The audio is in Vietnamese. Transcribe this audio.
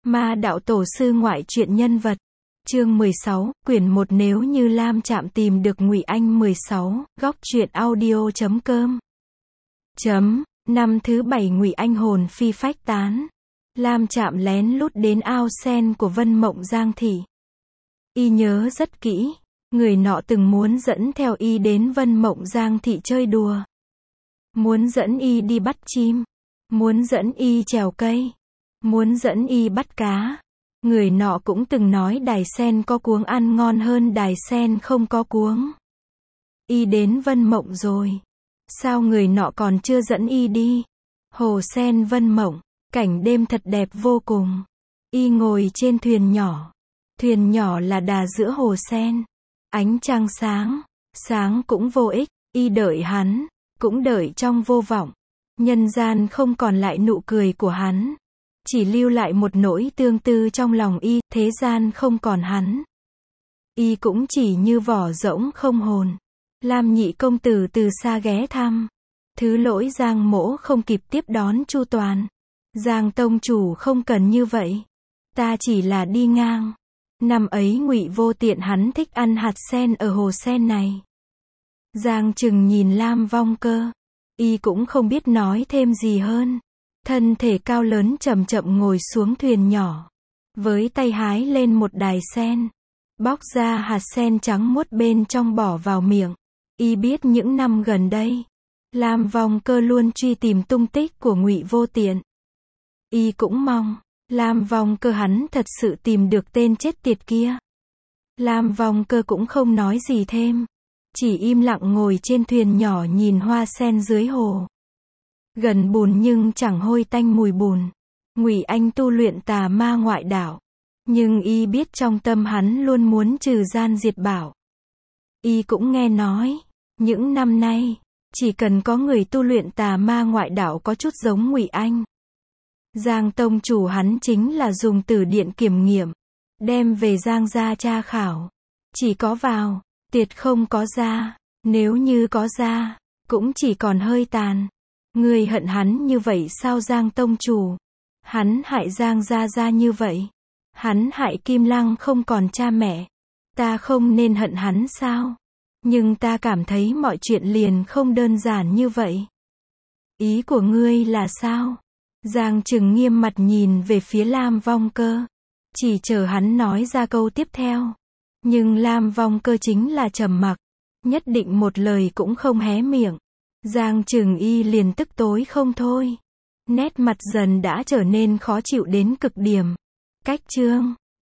Ma đạo tổ sư ngoại truyện nhân vật. Chương 16, quyển 1 nếu như Lam Trạm tìm được Ngụy Anh 16, góc truyện audio.com. Năm thứ 7 Ngụy Anh hồn phi phách tán. Lam Trạm lén lút đến ao sen của Vân Mộng Giang thị. Y nhớ rất kỹ, người nọ từng muốn dẫn theo y đến Vân Mộng Giang thị chơi đùa. Muốn dẫn y đi bắt chim, muốn dẫn y trèo cây, muốn dẫn y bắt cá. Người nọ cũng từng nói đài sen có cuống ăn ngon hơn đài sen không có cuống. Y đến Vân Mộng rồi, sao người nọ còn chưa dẫn y đi? Hồ sen Vân Mộng, cảnh đêm thật đẹp vô cùng. Y ngồi trên thuyền nhỏ là đà giữa hồ sen. Ánh trăng sáng cũng vô ích, y đợi hắn, cũng đợi trong vô vọng. Nhân gian không còn lại nụ cười của hắn, chỉ lưu lại một nỗi tương tư trong lòng y, thế gian không còn hắn. Y cũng chỉ như vỏ rỗng không hồn. Lam nhị công tử từ xa ghé thăm. Thứ lỗi Giang mỗ không kịp tiếp đón chu toàn. Giang tông chủ không cần như vậy. Ta chỉ là đi ngang. Năm ấy Ngụy Vô Tiện hắn thích ăn hạt sen ở hồ sen này. Giang Trừng nhìn Lam Vong Cơ. Y cũng không biết nói thêm gì hơn. Thân thể cao lớn chậm chậm ngồi xuống thuyền nhỏ. Với tay hái lên một đài sen. Bóc ra hạt sen trắng muốt bên trong bỏ vào miệng. Y biết những năm gần đây, Lam Vong Cơ luôn truy tìm tung tích của Ngụy Vô Tiện. Y cũng mong, Lam Vong Cơ hắn thật sự tìm được tên chết tiệt kia. Lam Vong Cơ cũng không nói gì thêm. Chỉ im lặng ngồi trên thuyền nhỏ nhìn hoa sen dưới hồ. Gần bùn nhưng chẳng hôi tanh mùi bùn. Ngụy Anh tu luyện tà ma ngoại đạo. Nhưng y biết trong tâm hắn luôn muốn trừ gian diệt bảo. Y cũng nghe nói, những năm nay, chỉ cần có người tu luyện tà ma ngoại đạo có chút giống Ngụy Anh. Giang tông chủ hắn chính là dùng từ điện kiểm nghiệm, đem về Giang gia tra khảo. Chỉ có vào, tuyệt không có ra, nếu như có ra, cũng chỉ còn hơi tàn. Ngươi hận hắn như vậy sao Giang tông chủ? Hắn hại Giang gia gia như vậy. Hắn hại Kim Lăng không còn cha mẹ. Ta không nên hận hắn sao? Nhưng ta cảm thấy mọi chuyện liền không đơn giản như vậy. Ý của ngươi là sao? Giang Trừng nghiêm mặt nhìn về phía Lam Vong Cơ. Chỉ chờ hắn nói ra câu tiếp theo. Nhưng Lam Vong Cơ chính là trầm mặc. Nhất định một lời cũng không hé miệng. Giang Trừng y liền tức tối không thôi. Nét mặt dần đã trở nên khó chịu đến cực điểm. Cách chương